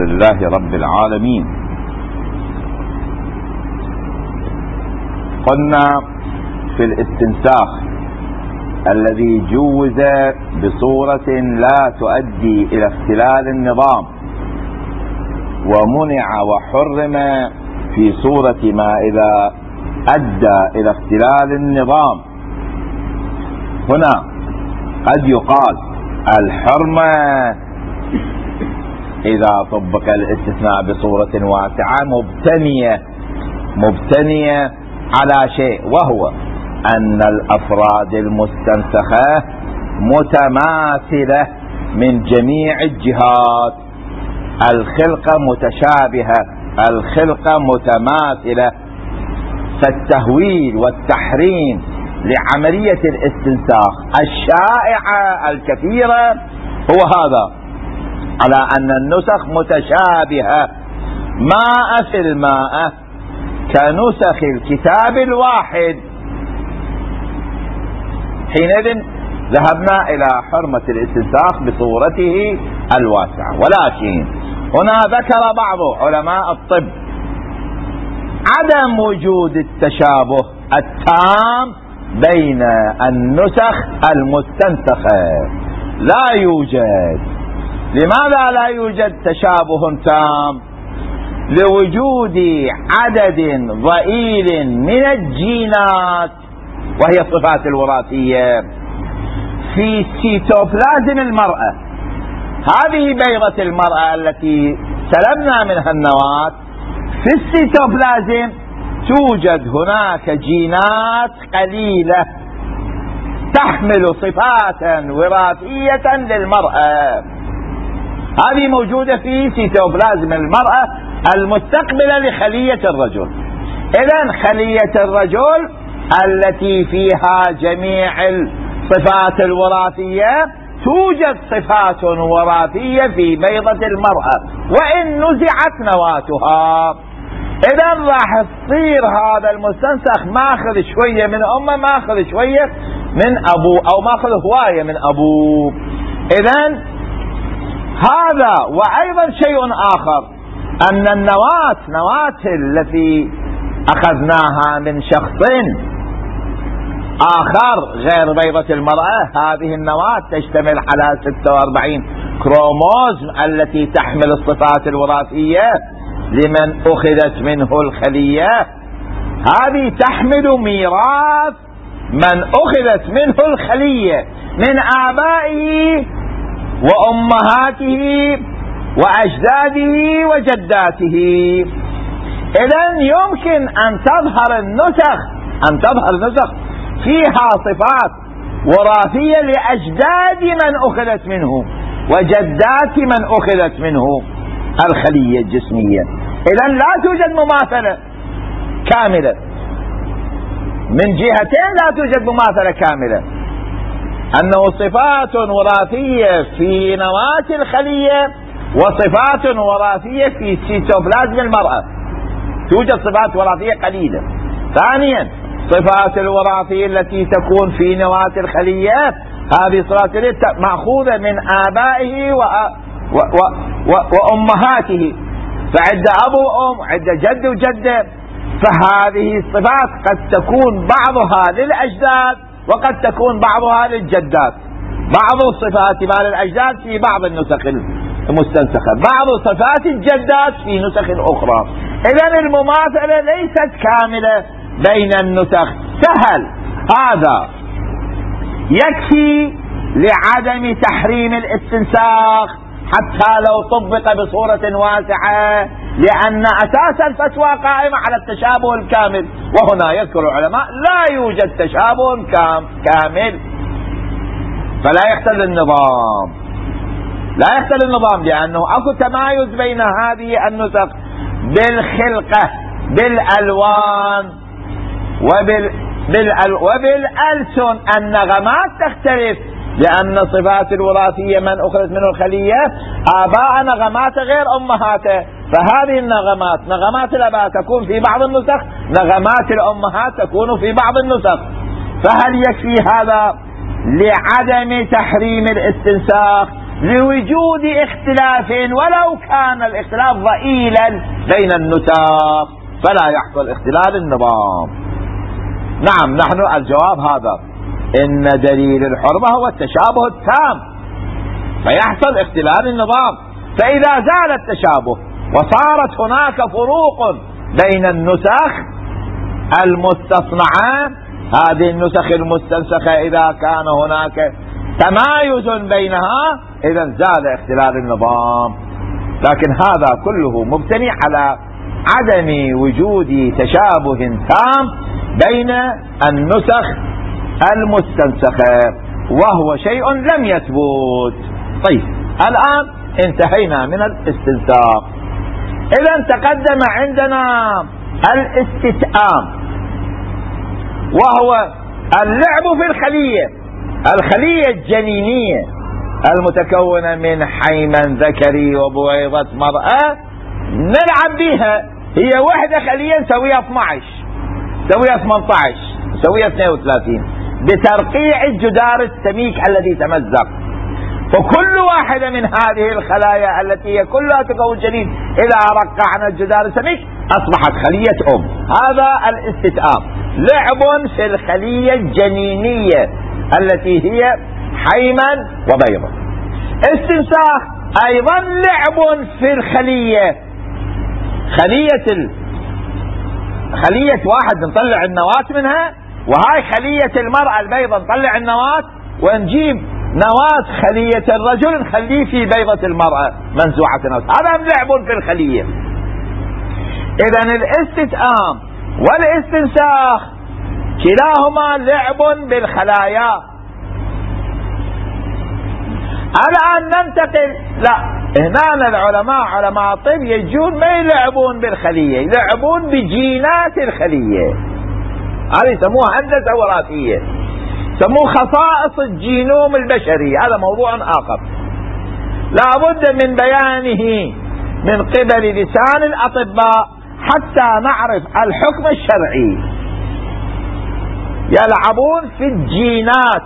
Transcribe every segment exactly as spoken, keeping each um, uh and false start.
لله رب العالمين. قلنا في الاستنساخ الذي جوز بصورة لا تؤدي إلى اختلال النظام ومنع وحرم في صورة ما إذا أدى إلى اختلال النظام. هنا قد يقال الحرمة إذا طبق الاستثناء بصورة واسعة مبتنية مبتنية على شيء، وهو أن الأفراد المستنسخة متماثلة من جميع الجهات، الخلقة متشابهة، الخلقة متماثلة. فالتهويل والتحريم لعملية الاستنساخ الشائعة الكثيرة هو هذا، على أن النسخ متشابهة ماء في الماء كنسخ الكتاب الواحد. حينئذ ذهبنا إلى حرمة الاستنساخ بصورته الواسعة. ولكن هنا ذكر بعض علماء الطب عدم وجود التشابه التام بين النسخ المستنسخة، لا يوجد. لماذا لا يوجد تشابه تام؟ لوجود عدد ضئيل من الجينات وهي الصفات الوراثية في سيتوبلازم المرأة. هذه بيضة المرأة التي سلبنا منها النواة، في السيتوبلازم توجد هناك جينات قليلة تحمل صفات وراثية للمرأة، هذه موجودة في سيتوبلازم المرأة المستقبلة لخلية الرجل. إذن خلية الرجل التي فيها جميع الصفات الوراثية توجد صفات وراثية في بيضة المرأة وإن نزعت نواتها. إذن راح تصير هذا المستنسخ ماخذ شوية من أمه، ماخذ شوية من أبوه، أو ماخذ هواية من أبوه. إذن هذا. وأيضا شيء آخر، أن النواة نواة التي أخذناها من شخص آخر غير بيضة المرأة، هذه النواة تشتمل على ستة وأربعين كروموزوم التي تحمل الصفات الوراثية لمن أخذت منه الخلية. هذه تحمل ميراث من أخذت منه الخلية من آبائه وأمهاته وأجداده وجداته. إذن يمكن أن تظهر النسخ أن تظهر نسخ فيها صفات وراثية لأجداد من أخذت منه وجدات من أخذت منه الخلية الجسمية. إذن لا توجد مماثلة كاملة من جهتين، لا توجد مماثلة كاملة، أنه صفات وراثية في نواة الخلية وصفات وراثية في سيتوبلازم المرأة، توجد صفات وراثية قليلة. ثانيا صفات الوراثية التي تكون في نواة الخلية هذه صفات مأخوذة من آبائه و... و... و... و... وأمهاته، فعند أبو وأم، عند جد وجدة. فهذه الصفات قد تكون بعضها للأجداد وقد تكون بعضها للجدات. بعض الصفات مال الأجداد في بعض النسخ المستنسخة، بعض صفات الجدات في نسخ أخرى. إذن المماثلة ليست كاملة بين النسخ. سهل هذا يكفي لعدم تحريم الاستنساخ حتى لو طبق بصورة واسعة، لأن أساس الفتوى قائمة على التشابه الكامل. وهنا يذكر العلماء لا يوجد تشابه كامل، فلا يختل النظام، لا يختل النظام، لأنه أكو تمايز بين هذه النسخ بالخلقة، بالألوان، وبال بالأل... وبالألسن. النغمات تختلف، لأن الصفات الوراثية من أخذت منه الخلية آباء نغمات غير أمهاته، فهذه النغمات نغمات الآباء تكون في بعض النسخ، نغمات الأمهات تكون في بعض النسخ. فهل يكفي هذا لعدم تحريم الاستنساخ لوجود اختلاف ولو كان الاختلاف ضئيلا بين النسخ فلا يحصل اختلال النظام. نعم، نحن الجواب هذا، إن دليل الحرمة هو التشابه التام فيحصل اختلال النظام. فإذا زال التشابه وصارت هناك فروق بين النسخ المستصنعة، هذه النسخ المستنسخة إذا كان هناك تمايز بينها إذا زال اختلال النظام. لكن هذا كله مبتني على عدم وجود تشابه تام بين النسخ المستنسخة، وهو شيء لم يثبت. طيب، الآن انتهينا من الاستنساخ. إذا تقدم عندنا الاستتآم، وهو اللعب في الخلية الخلية الجنينية المتكونة من حيمن ذكري وبويضة مرأة، نلعب بها. هي وحدة خلية نسويها اثني عشر، نسويها ثمانية عشر، نسويها اثنين وثلاثين بترقيع الجدار السميك الذي تمزق. وكل واحدة من هذه الخلايا التي هي كلها تكون جنين إذا رقعنا الجدار السميك أصبحت خلية أم. هذا الاستتآم، لعب في الخلية الجنينية التي هي حيمن وبيضة. استنساخ أيضا لعب في الخلية، خلية ال... خلية واحد نطلع النواة منها، وهاي خلية المرأة البيضة نطلع النواة، ونجيب نواة خلية الرجل نخليه في بيضة المرأة منزوعة النواة. هذا لعب في الخلية. إذن الاستتآم والاستنساخ كلاهما لعب بالخلايا. الآن ننتقل، لا، هنا العلماء علماء الطب يجون ما يلعبون بالخلية، يلعبون بجينات الخلية. هذه يسموها هندسة وراثية، يسموه خصائص الجينوم البشري. هذا موضوع آخر لا بد من بيانه من قبل لسان الأطباء حتى نعرف الحكم الشرعي. يلعبون في الجينات.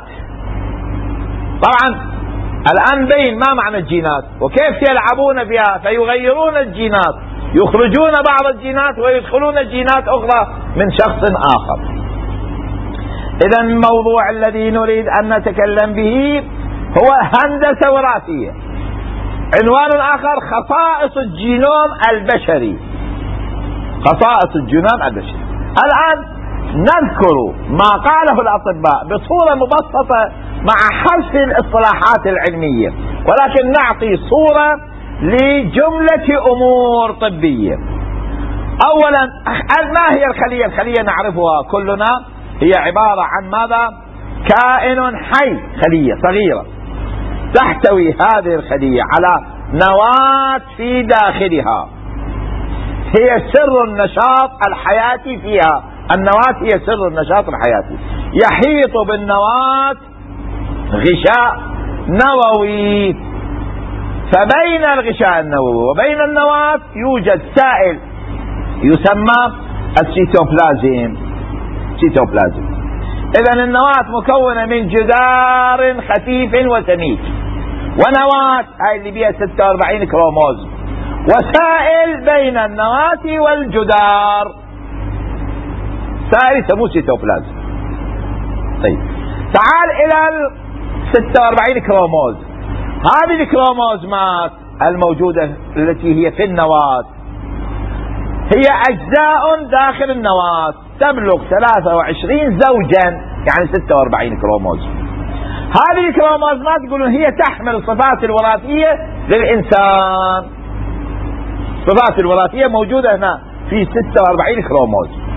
طبعا الآن بين ما معنى الجينات وكيف يلعبون فيها، فيغيرون الجينات، يخرجون بعض الجينات ويدخلون جينات أخرى من شخص آخر. إذا الموضوع الذي نريد أن نتكلم به هو هندسة وراثية. عنوان آخر خصائص الجينوم البشري، خصائص الجينوم البشري. الآن نذكر ما قاله الأطباء بصورة مبسطة مع حذف الاصطلاحات العلمية، ولكن نعطي صورة لجملة أمور طبية. أولا، ما هي الخلية؟ الخلية نعرفها كلنا، هي عبارة عن ماذا؟ كائن حي، خلية صغيرة تحتوي هذه الخلية على نواة في داخلها، هي سر النشاط الحياتي فيها. النواة هي سر النشاط الحياتي. يحيط بالنواة غشاء نووي، فبين الغشاء النووي وبين النواة يوجد سائل يسمى السيتوبلازم. سيتوبلازم. إذن النواة مكونة من جدار خفيف وسميك، ونواة هاي اللي بيها ستة وأربعين كروموزوم، وسائل بين النواة والجدار، سائل يسموه سيتوبلازم. طيب، تعال إلى ال ستة وأربعين كروموزوم. هذه الكروموزومات الموجودة التي هي في النواة هي أجزاء داخل النواة تبلغ ثلاثة وعشرين زوجا، يعني ستة وأربعين كروموزوم. هذه الكروموزومات يقولون هي تحمل صفات الوراثية للإنسان. صفات الوراثية موجودة هنا في ستة وأربعين كروموزوم.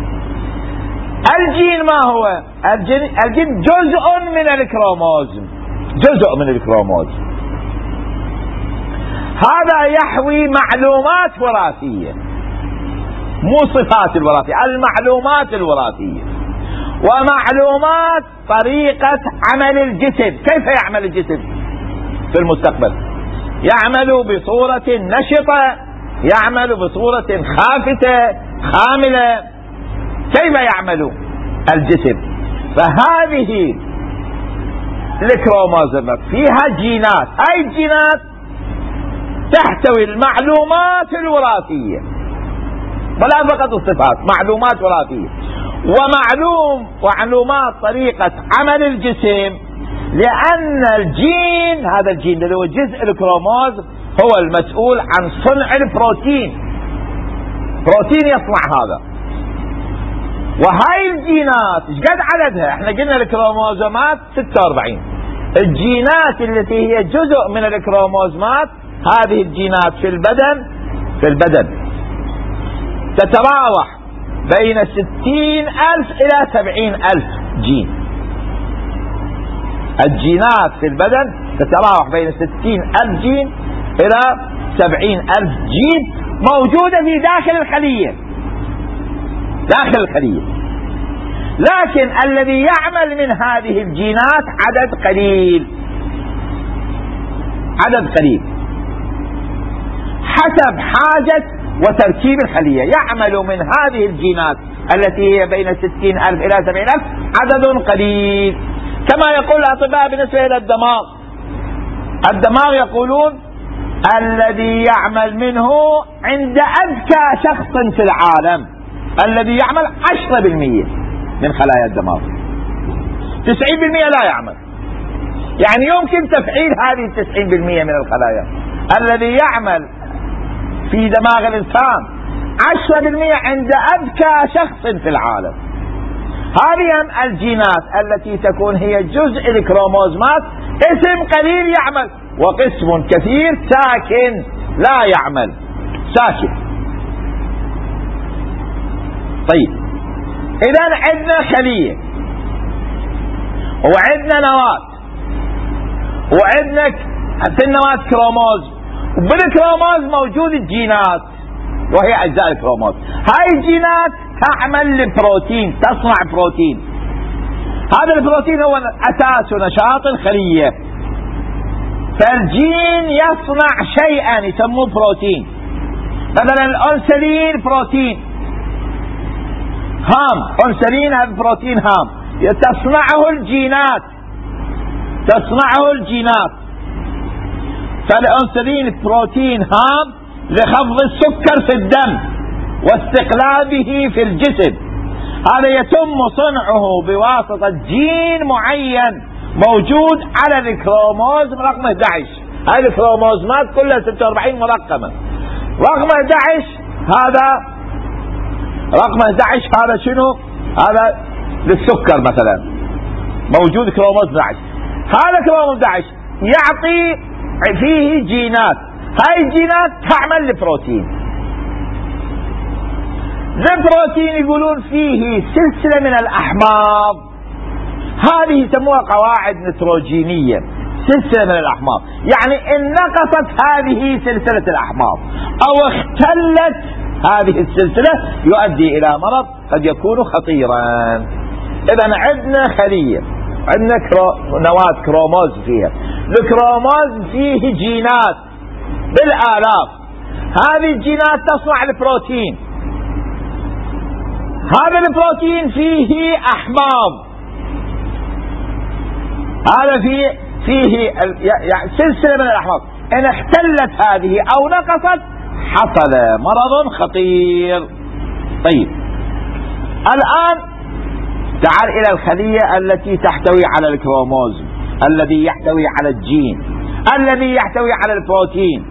الجين ما هو؟ الجين, الجين جزء من الكروموزوم، جزء من الكروموزوم. هذا يحوي معلومات وراثية، مو صفات الوراثية، المعلومات الوراثية، ومعلومات طريقة عمل الجسم. كيف يعمل الجسم في المستقبل؟ يعمل بصورة نشطة، يعمل بصورة خافتة خاملة. كيف يعمل الجسم؟ فهذه الكروموزومات فيها جينات، هاي الجينات تحتوي المعلومات الوراثية، ولا فقط الصفات، معلومات وراثية ومعلوم معلومات طريقة عمل الجسم. لأن الجين، هذا الجين اللي هو جزء الكروموز، هو المسؤول عن صنع البروتين. بروتين يصنع هذا. وهاي الجينات ايش قد عددها؟ احنا قلنا الكروموزومات ستة وأربعين. الجينات التي هي جزء من الكروموزومات، هذه الجينات في البدن في البدن تتراوح بين ستين ألف إلى سبعين ألف جين. الجينات في البدن تتراوح بين ستين ألف جين إلى سبعين ألف جين موجودة في داخل الخلية داخل الخلية لكن الذي يعمل من هذه الجينات عدد قليل عدد قليل حسب حاجة وتركيب الخلية. يعمل من هذه الجينات التي هي بين ستين ألف إلى سبعين ألف عدد قليل. كما يقول الأطباء بالنسبة إلى الدماغ، الدماغ يقولون الذي يعمل منه عند أذكى شخص في العالم الذي يعمل عشرة بالمئة من خلايا الدماغ، تسعين بالمئة لا يعمل. يعني يمكن تفعيل هذه التسعين بالمئة من الخلايا. الذي يعمل في دماغ الإنسان عشرة بالمئة عند أذكى شخص في العالم. هذه الجينات التي تكون هي جزء الكروموزومات قسم قليل يعمل، وقسم كثير ساكن لا يعمل، ساكن. طيب، إذا عندنا خلية وعندنا نواة وعندنا في النواة كروموز، وبالكروموز موجود الجينات وهي أجزاء الكروموز. هاي الجينات تعمل لبروتين، تصنع بروتين. هذا البروتين هو أساس نشاط الخلية. فالجين يصنع شيئا يسموه بروتين. مثلا الأنسولين بروتين هام، أنسولين هذا بروتين هام تصنعه الجينات تصنعه الجينات فالأنسولين بروتين هام لخفض السكر في الدم واستقلابه في الجسم. هذا يتم صنعه بواسطة جين معين موجود على الكروموزوم رقم أحد عشر. هذه الكروموزومات كلها ستة وأربعين مرقمة. رقم أحد عشر هذا رقم أحد عشر هذا شنو؟ هذا للسكر مثلا، موجود كروموزوم أحد عشر. هذا كروموزوم أحد عشر يعطي فيه جينات، هاي الجينات تعمل لبروتين. البروتين يقولون فيه سلسلة من الأحماض، هذه يسموها قواعد نيتروجينية، سلسلة من الأحماض. يعني إن نقصت هذه سلسلة الأحماض أو اختلت هذه السلسلة يؤدي إلى مرض قد يكون خطيرا. إذا عندنا خلية، عندنا كرو... نواة كروموز فيها، الكروموز فيه جينات بالآلاف. هذه الجينات تصنع البروتين، هذا البروتين فيه أحماض، هذا فيه فيه يعني سلسلة من الأحماض. إن اختلت هذه أو نقصت حصل مرض خطير. طيب، الآن تعال إلى الخلية التي تحتوي على الكروموزوم، الذي يحتوي على الجين، الذي يحتوي على البروتين.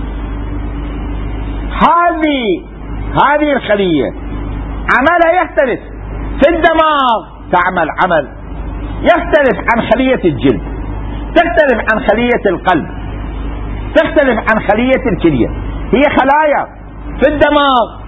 هذه هذه الخلية عملها يختلف. في الدماغ تعمل عمل يختلف عن خلية الجلد، تختلف عن خلية القلب، تختلف عن خلية الكلية. هي خلايا. في الدماغ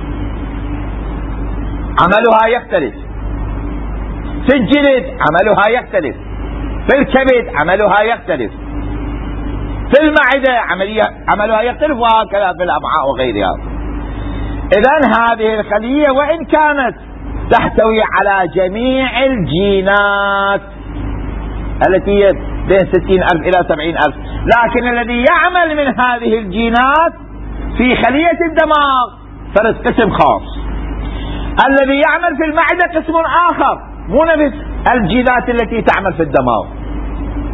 عملها يختلف، في الجلد عملها يختلف، في الكبد عملها يختلف، في المعدة عملها يختلف، وهكذا في الأمعاء وغيرها. إذن هذه الخلية وإن كانت تحتوي على جميع الجينات التي هي بين ستين ألف إلى سبعين ألف، لكن الذي يعمل من هذه الجينات في خلية الدماغ فرد قسم خاص. الذي يعمل في المعدة قسم آخر، مو نفس الجينات التي تعمل في الدماغ.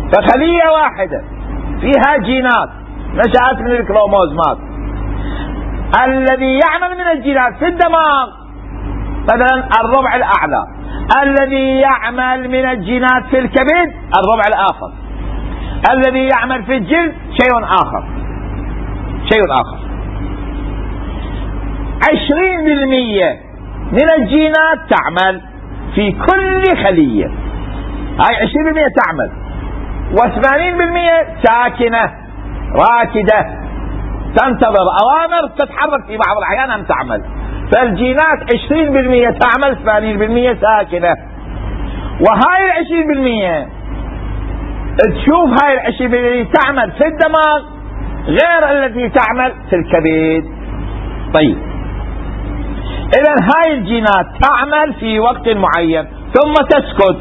فخلية واحدة فيها جينات نشأت من الكروموزومات، الذي يعمل من الجينات في الدماغ مثلا الربع الأعلى، الذي يعمل من الجينات في الكبد الربع الآخر، الذي يعمل في الجلد شيء آخر شيء آخر. عشرين بالمئة من الجينات تعمل في كل خلية، هاي عشرين بالمئة تعمل، وثمانين بالمئة ساكنة راكدة تنتظر أوامر تتحرك في بعض الأحيان أن تعمل. فالجينات عشرين بالمئة تعمل، ثمانين بالمئة ساكنة. وهاي العشرين بالمئة تشوف هاي العشرين بالمئة تعمل في الدماغ غير التي تعمل في الكبد. طيب إذا هاي الجينات تعمل في وقت معين ثم تسكت،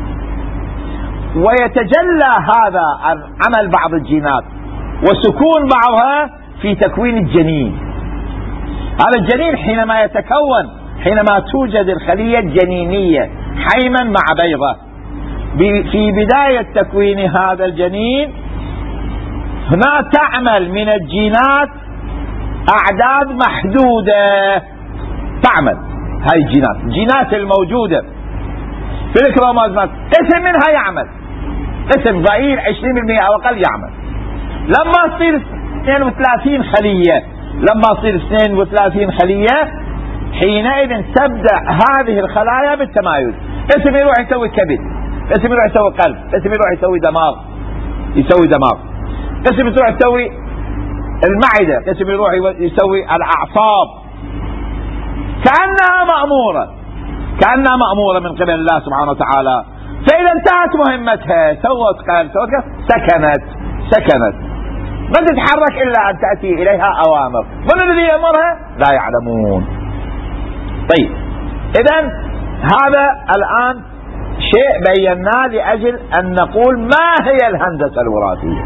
ويتجلى هذا عمل بعض الجينات وسكون بعضها في تكوين الجنين. هذا الجنين حينما يتكون، حينما توجد الخلية الجنينية حيما مع بيضة، في بداية تكوين هذا الجنين هنا تعمل من الجينات أعداد محدودة، تعمل هاي الجينات الجينات الموجودة في الكروموزومات قسم منها يعمل، قسم ضئيل عشرين بالمئة أو أقل يعمل. لما تصير اثنين وثلاثين خلية لما تصير اثنين وثلاثين خلية حينئذ تبدأ هذه الخلايا بالتمايز، قسم يروح يسوي كبد، قسم يروح يسوي قلب، قسم يروح يسوي دماغ يسوي دماغ قسم يروح يسوي المعدة، قسم يروح يسوي الأعصاب، كأنها مأمورة كأنها مأمورة من قبل الله سبحانه وتعالى. فإذا انتهت مهمتها سوت قلب سوت قلب سكنت سكنت ما تتحرك إلا أن تأتي إليها أوامر. من الذي يأمرها؟ لا يعلمون. طيب إذا هذا الآن شيء بيناه لأجل أن نقول ما هي الهندسة الوراثية.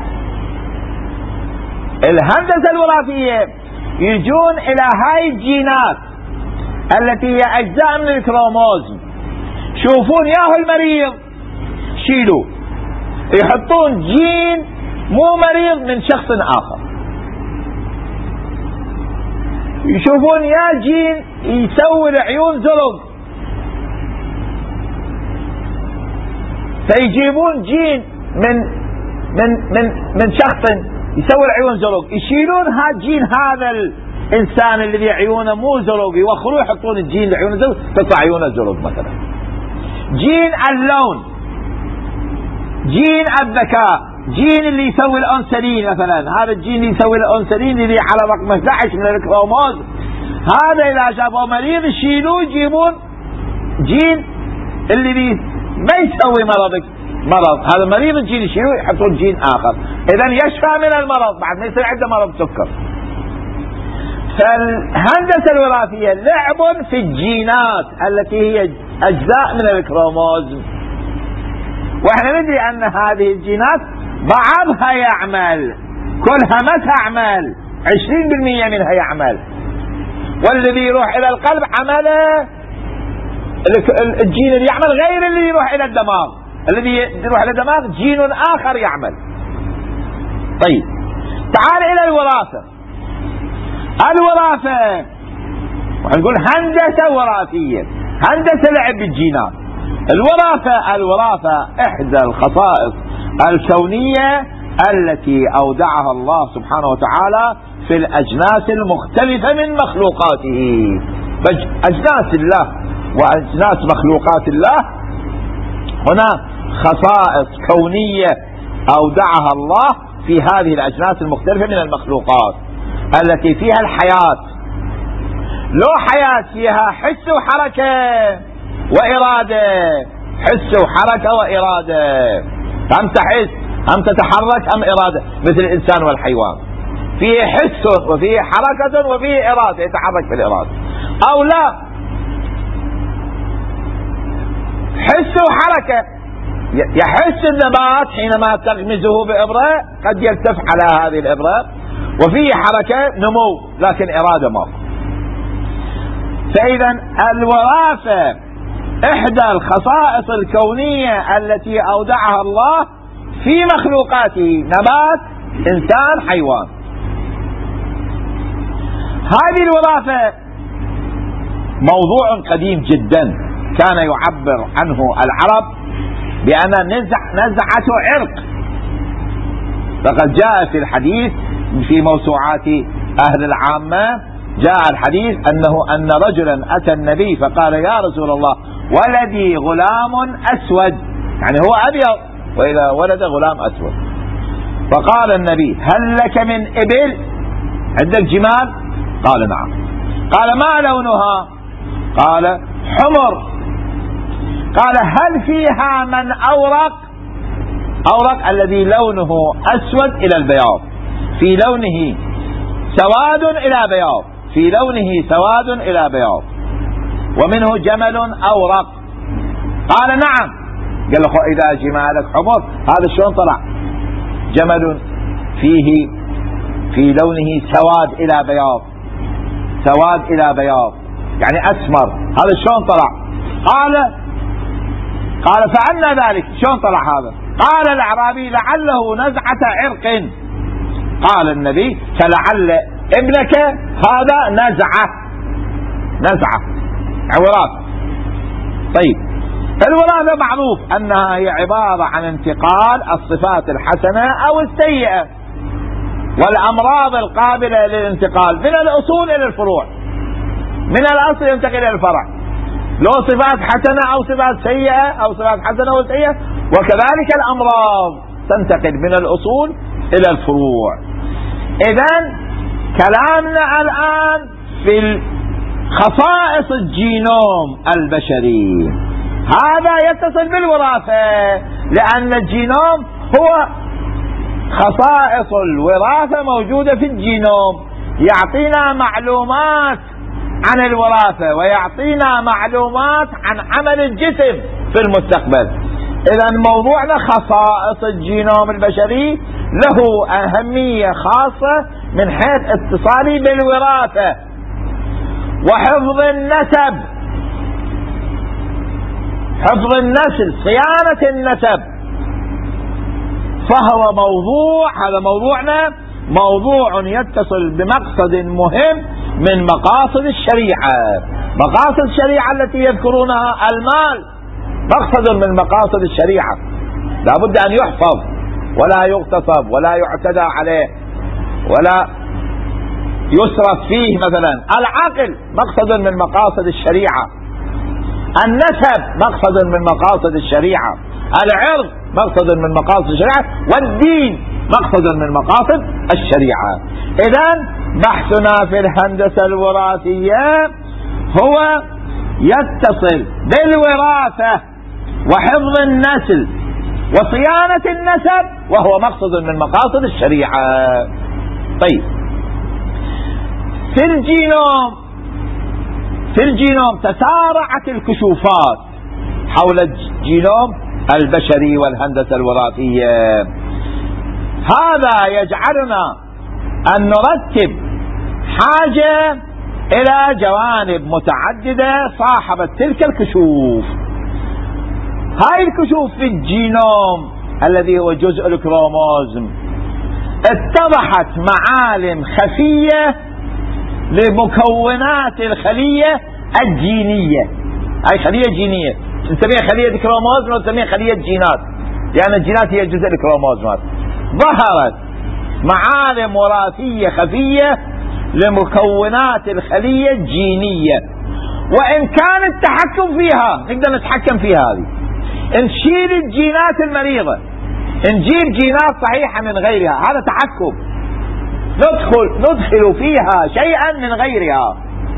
الهندسة الوراثية يجون إلى هاي الجينات التي هي أجزاء من الكروموزوم، شوفون ياهو المريض شيلوا يحطون جين مو مريض من شخص آخر، يشوفون يا جين يسوي العيون زرق فيجيبون جين من من من من شخص يسوي العيون زرق، يشيلون هذا جين هذا الإنسان الذي عيونه مو زرق يوخروه يحطون الجين لعيونه زرق تطلع عيونه زرق. مثلا جين اللون، جين الذكاء، جين اللي يسوي الأنسولين، مثلا هذا الجين اللي يسوي الأنسولين اللي على رقم احد عشر من الكروموزوم، هذا إذا شافوا مريض يشيلوه يجيبون جين اللي ما يسوي مرضك مرض، هذا مريض الجين يشيلوه يحطون جين آخر، إذا يشفى من المرض بعد ما يصير عنده مرض سكر. فالهندسة الوراثية لعب في الجينات التي هي أجزاء من الكروموزوم، واحنا ندري أن هذه الجينات بعضها يعمل، كلها ما تعمل، عشرين بالمئة منها يعمل، والذي يروح إلى القلب عمله الجين اللي يعمل غير اللي يروح إلى الدماغ، الذي يروح إلى الدماغ جين آخر يعمل. طيب تعال إلى الوراثة. الوراثة ونقول هندسة وراثية، هندسة لعب بالجينات. الوراثة الوراثة إحدى الخصائص الكونية التي أودعها الله سبحانه وتعالى في الأجناس المختلفة من مخلوقاته. أجناس الله وأجناس مخلوقات الله هنا خصائص كونية أودعها الله في هذه الأجناس المختلفة من المخلوقات التي فيها الحياة. لو حياة فيها حس وحركة وإرادة، حس وحركة وإرادة، أم تحس أم تتحرك أم إرادة، مثل الإنسان والحيوان فيه حس وفيه حركة وفيه إرادة يتحرك في الإرادة، أو لا حس وحركة، يحس النبات حينما تغمزه بإبرة قد يلتف على هذه الإبرة وفيه حركة نمو لكن إرادة ما. فإذا الوراثة إحدى الخصائص الكونية التي أودعها الله في مخلوقاته، نبات، إنسان، حيوان. هذه الوراثة موضوع قديم جدا كان يعبر عنه العرب بأن نزع نزعة عرق. فقد جاء في الحديث في موسوعات أهل العامة، جاء الحديث أنه أن رجلا أتى النبي فقال: يا رسول الله، ولدي غلام أسود، يعني هو أبيض وإذا ولد غلام أسود. فقال النبي: هل لك من إبل؟ عندك جمال؟ قال: نعم. قال: ما لونها؟ قال: حمر. قال: هل فيها من أورق؟ أورق الذي لونه أسود إلى البياض، في لونه سواد إلى بياض، في لونه سواد إلى بياض، ومنه جمل أورق. قال: نعم. قال له: إذا جمالك حمر، هذا شلون طلع جمل فيه في لونه سواد إلى بياض، سواد إلى بياض يعني أسمر، هذا شلون طلع؟ قال قال فعلنا ذلك، شلون طلع هذا؟ قال الأعرابي: لعله نزعة عرق. قال النبي: فلعل ابنك هذا نزعة، نزعة وراثة. طيب، الوراثة معروف أنها هي عبارة عن انتقال الصفات الحسنة أو السيئة والأمراض القابلة للانتقال من الأصول إلى الفروع، من الأصل ينتقل إلى الفرع، لو صفات حسنة أو صفات سيئة أو صفات حسنة أو سيئة، وكذلك الأمراض تنتقل من الأصول إلى الفروع. إذن كلامنا الآن في خصائص الجينوم البشري، هذا يتصل بالوراثة، لأن الجينوم هو خصائص الوراثة موجودة في الجينوم، يعطينا معلومات عن الوراثة ويعطينا معلومات عن عمل الجسم في المستقبل. إذن موضوعنا خصائص الجينوم البشري له أهمية خاصة من حيث اتصاله بالوراثة وحفظ النسب، حفظ النسل، صيانة النسب. فهو موضوع، هذا موضوعنا، موضوع يتصل بمقصد مهم من مقاصد الشريعة. مقاصد الشريعة التي يذكرونها المال مقصد من مقاصد الشريعة، لا بد أن يحفظ ولا يغتصب ولا يعتدى عليه ولا يسرف فيه. مثلا العقل مقصد من مقاصد الشريعة، النسب مقصد من مقاصد الشريعة، العرض مقصد من مقاصد الشريعة، والدين مقصد من مقاصد الشريعة. إذن بحثنا في الهندسة الوراثية هو يتصل بالوراثة وحفظ النسل وصيانة النسب، وهو مقصد من مقاصد الشريعة. طيب، في الجينوم في الجينوم تسارعت الكشوفات حول الجينوم البشري والهندسة الوراثية. هذا يجعلنا أن نرتب حاجة إلى جوانب متعددة صاحبت تلك الكشوف. هاي الكشوف في الجينوم الذي هو جزء الكروموزوم اتضحت معالم خفية لمكونات الخلية الجينية. هاي خلية جينية نسميها خلية الكروموزوم ونسميها خلية جينات، لأن الجينات هي جزء الكروموزومات. ظهرت معالم وراثية خفية لمكونات الخلية الجينية، وإن كان التحكم فيها نقدر نتحكم فيها. هذه نشيل الجينات المريضة، نجيب جينات صحيحة من غيرها، هذا تحكم. ندخل ندخل فيها شيئا من غيرها.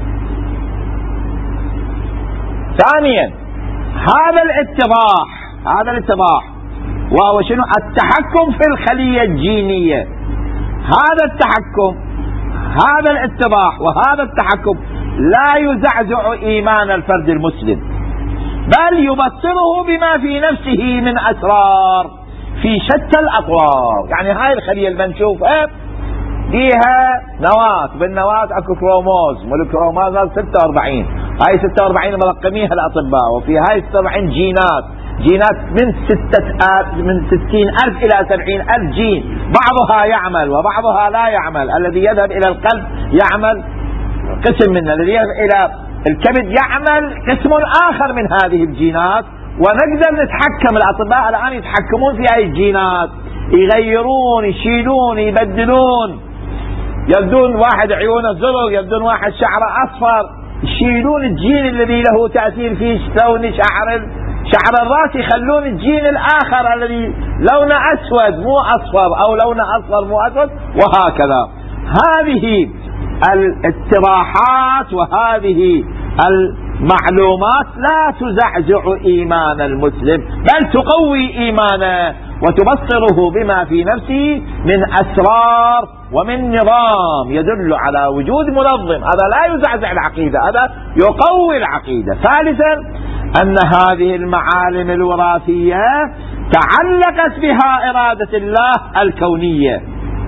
ثانيا، هذا الاتضاح هذا الاتضاح وهو شنو؟ التحكم في الخلية الجينية. هذا التحكم، هذا الاتضاح وهذا التحكم لا يزعزع إيمان الفرد المسلم، بل يبصره بما في نفسه من أسرار في شتى الأطوار. يعني هاي الخلية المنشوفة فيها نواة، بالنواة اكو كروموزوم، والكروموزوم ستة وأربعين، هاي ستة وأربعين مرقميها الأطباء، وفي هاي ستة وأربعين جينات. جينات من ستة من ستين ألف إلى سبعين ألف جين، بعضها يعمل وبعضها لا يعمل. الذي يذهب إلى القلب يعمل قسم منه، الذي يذهب إلى الكبد يعمل قسم آخر من هذه الجينات، ونقدر نتحكم. الأطباء الآن يتحكمون في هذه الجينات، يغيرون، يشيلون، يبدلون. يبدون واحد عيونه زرق، يبدون واحد شعره أصفر، يشيلون الجين الذي له تأثير في لون شعر شعر الرأس، يخلون الجين الآخر الذي لونه أسود مو أصفر، أو لونه أصفر مو أسود، وهكذا. هذه الاستراحات وهذه المعلومات لا تزعزع إيمان المسلم، بل تقوي إيمانه وتبصره بما في نفسه من أسرار ومن نظام يدل على وجود منظم. هذا لا يزعزع العقيدة، هذا يقوي العقيدة. ثالثا أن هذه المعالم الوراثية تعلقت بها إرادة الله الكونية،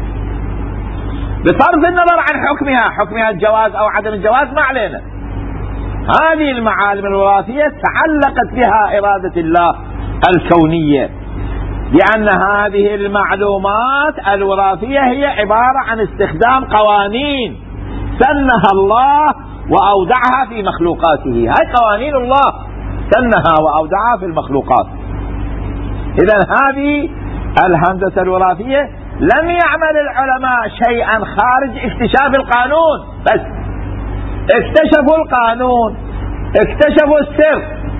بصرف النظر عن حكمها، حكمها الجواز أو عدم الجواز ما علينا. هذه المعالم الوراثية تعلقت بها إرادة الله الكونية، لأن هذه المعلومات الوراثية هي عبارة عن استخدام قوانين سنها الله وأودعها في مخلوقاته. هاي قوانين الله سنها وأودعها في المخلوقات. إذن هذه الهندسة الوراثية لم يعمل العلماء شيئا خارج اكتشاف القانون، بس اكتشفوا القانون، اكتشفوا السر،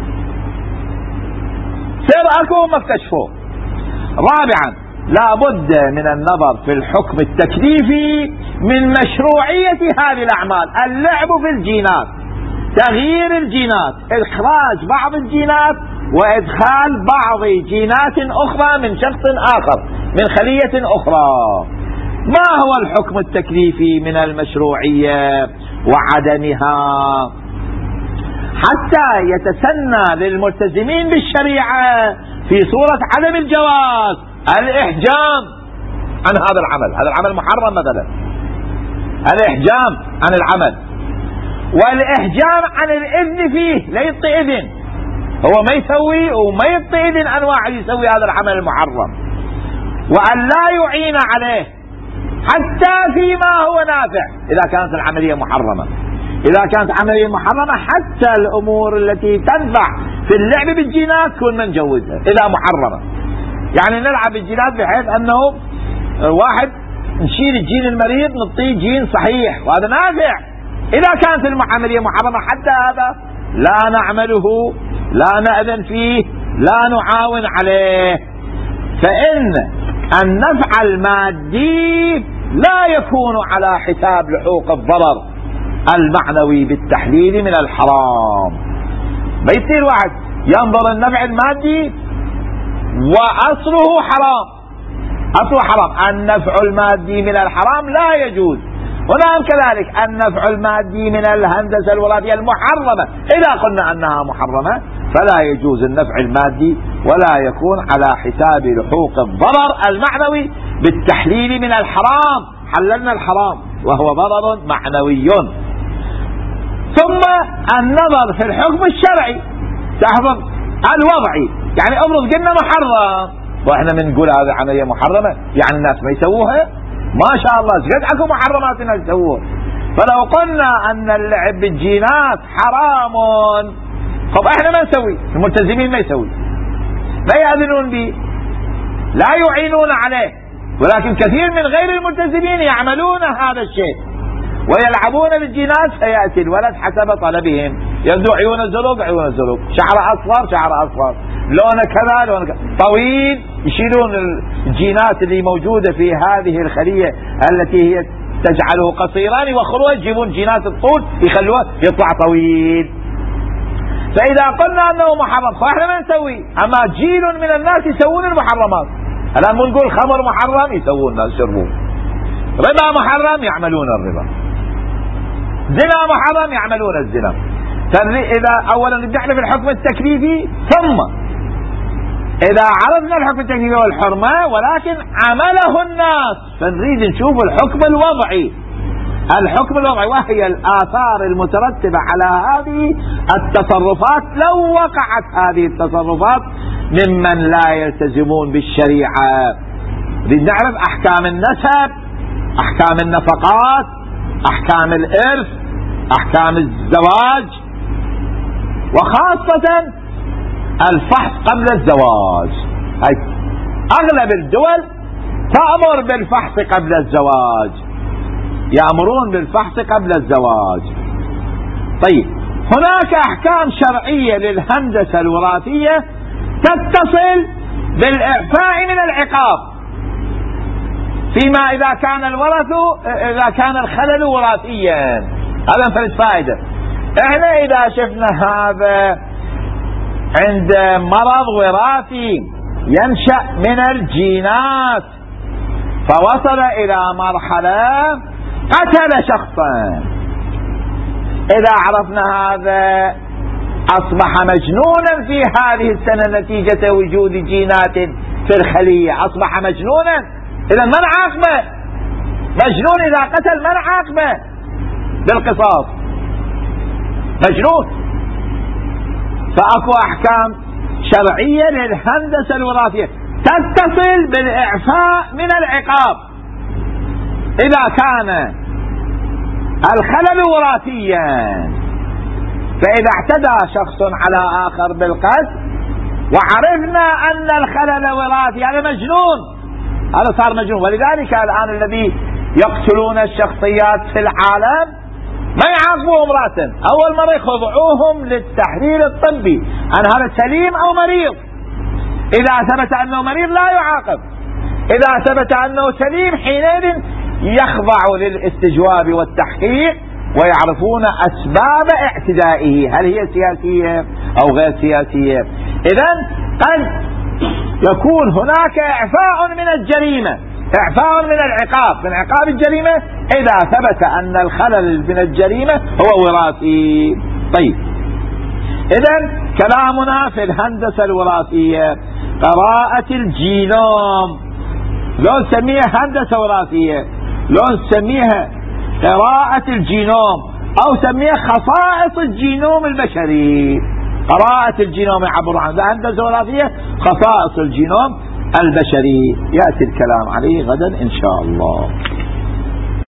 سر أكو ما اكتشفوه. رابعا لا بد من النظر في الحكم التكليفي من مشروعية هذه الأعمال. اللعب في الجينات، تغيير الجينات، إخراج بعض الجينات وإدخال بعض جينات أخرى من شخص آخر، من خلية أخرى. ما هو الحكم التكليفي من المشروعية وعدمها حتى يتسنى للملتزمين بالشريعة في صورة عدم الجواز الإحجام عن هذا العمل؟ هذا العمل محرم مثلا، الإحجام عن العمل، والإحجام عن الإذن فيه، لا يعطي إذن، هو ما يسوي وما يعطي إذن عن واحد يسوي هذا العمل المحرم، وأن لا يعين عليه حتى فيما هو نافع إذا كانت العملية محرمة. إذا كانت عملية محرمة حتى الأمور التي تنفع في اللعب بالجينات كل من جوزها إذا محرمة. يعني نلعب بالجينات بحيث أنه واحد نشيل الجين المريض نعطيه جين صحيح وهذا نافع. إذا كانت العملية محرمة حتى هذا لا نعمله، لا نأذن فيه، لا نعاون عليه. فإن النفع المادي لا يكون على حساب لحوق الضرر المعنوي بالتحليل من الحرام. ما يصير واحد ينظر النفع المادي وأصله حرام، أصله حرام. النفع المادي من الحرام لا يجوز. ونعم كذلك النفع المادي من الهندسة الوراثية المحرمة، إذا قلنا أنها محرمة فلا يجوز النفع المادي ولا يكون على حساب لحوق الضرر المعنوي بالتحليل من الحرام. حللنا الحرام وهو ضرر معنوي. ثم النظر في الحكم الشرعي، تحفظ الوضعي، يعني افرض قلنا محرم واحنا بنقول هذه عملية محرمة، يعني الناس ما يسووها؟ ما شاء الله شقد اكو محرمات الناس يسووها. فلو قلنا ان اللعب بالجينات حرام، طب احنا ما نسوي، الملتزمين ما يسوي، ما يأذنون به، لا يعينون عليه، ولكن كثير من غير الملتزمين يعملون هذا الشيء ويلعبون بالجينات. فيأتي الولد حسب طلبهم، يبدو عيون الزرق عيون الزرق، شعر أصفر شعر أصفر، لونه كذا لونه كذا، طويل، يشيلون الجينات اللي موجودة في هذه الخلية التي هي تجعله قصيرا، يوخروها يجيبون جينات الطول يخلوها يطلع طويل. فإذا قلنا أنه محرم فإحنا ما نسوي. أما جيل من الناس يسوون المحرمات. الآن نقول خمر محرم يسوون الناس يشربون، ربا محرم يعملون الربا، زنا محرم يعملون الزنا. إذا أولا نحن في الحكم التكليفي، ثم إذا عرفنا الحكم التكليفي والحرمة ولكن عمله الناس فنريد نشوف الحكم الوضعي. الحكم الوضعي وهي الآثار المترتبة على هذه التصرفات لو وقعت هذه التصرفات ممن لا يلتزمون بالشريعة. نريد نعرف أحكام النسب، أحكام النفقات، أحكام الإرث، أحكام الزواج، وخاصة الفحص قبل الزواج. أغلب الدول تأمر بالفحص قبل الزواج، يأمرون بالفحص قبل الزواج. طيب، هناك أحكام شرعية للهندسة الوراثية تتصل بالإعفاء من العقاب فيما إذا كان الورث إذا كان الخلل وراثيا. هذا فرد فائدة. احنا إذا شفنا هذا عند مرض وراثي ينشأ من الجينات فوصل إلى مرحلة قتل شخصا، إذا عرفنا هذا أصبح مجنونا في هذه السنة نتيجة وجود جينات في الخلية، أصبح مجنونا. إذا من عاقبه؟ مجنون إذا قتل من عاقبه بالقصاص؟ مجنون. فأكو أحكام شرعية للهندسة الوراثية تتصل بالإعفاء من العقاب إذا كان الخلل وراثيا. فإذا اعتدى شخص على آخر بالقتل وعرفنا أن الخلل وراثي، هذا مجنون، هذا صار مجنون. ولذلك الآن الذي يقتلون الشخصيات في العالم ما يعاقبوهم رأسا، أول مرة يخضعوهم للتحليل الطبي أن هذا سليم أو مريض. إذا ثبت أنه مريض لا يعاقب، إذا ثبت أنه سليم حينئذ يخضع للاستجواب والتحقيق ويعرفون أسباب اعتدائه، هل هي سياسية أو غير سياسية. إذن قد يكون هناك إعفاء من الجريمة، إعفاء من العقاب، من عقاب الجريمة إذا ثبت أن الخلل من الجريمة هو وراثي. طيب، إذن كلامنا في الهندسة الوراثية قراءة الجينوم، لو نسميها هندسة وراثية، لو نسميها قراءة الجينوم، أو سميها خصائص الجينوم البشري. قراءة الجينوم عبر عن هندسة وراثية، خصائص الجينوم البشري، يأتي الكلام عليه غدا إن شاء الله.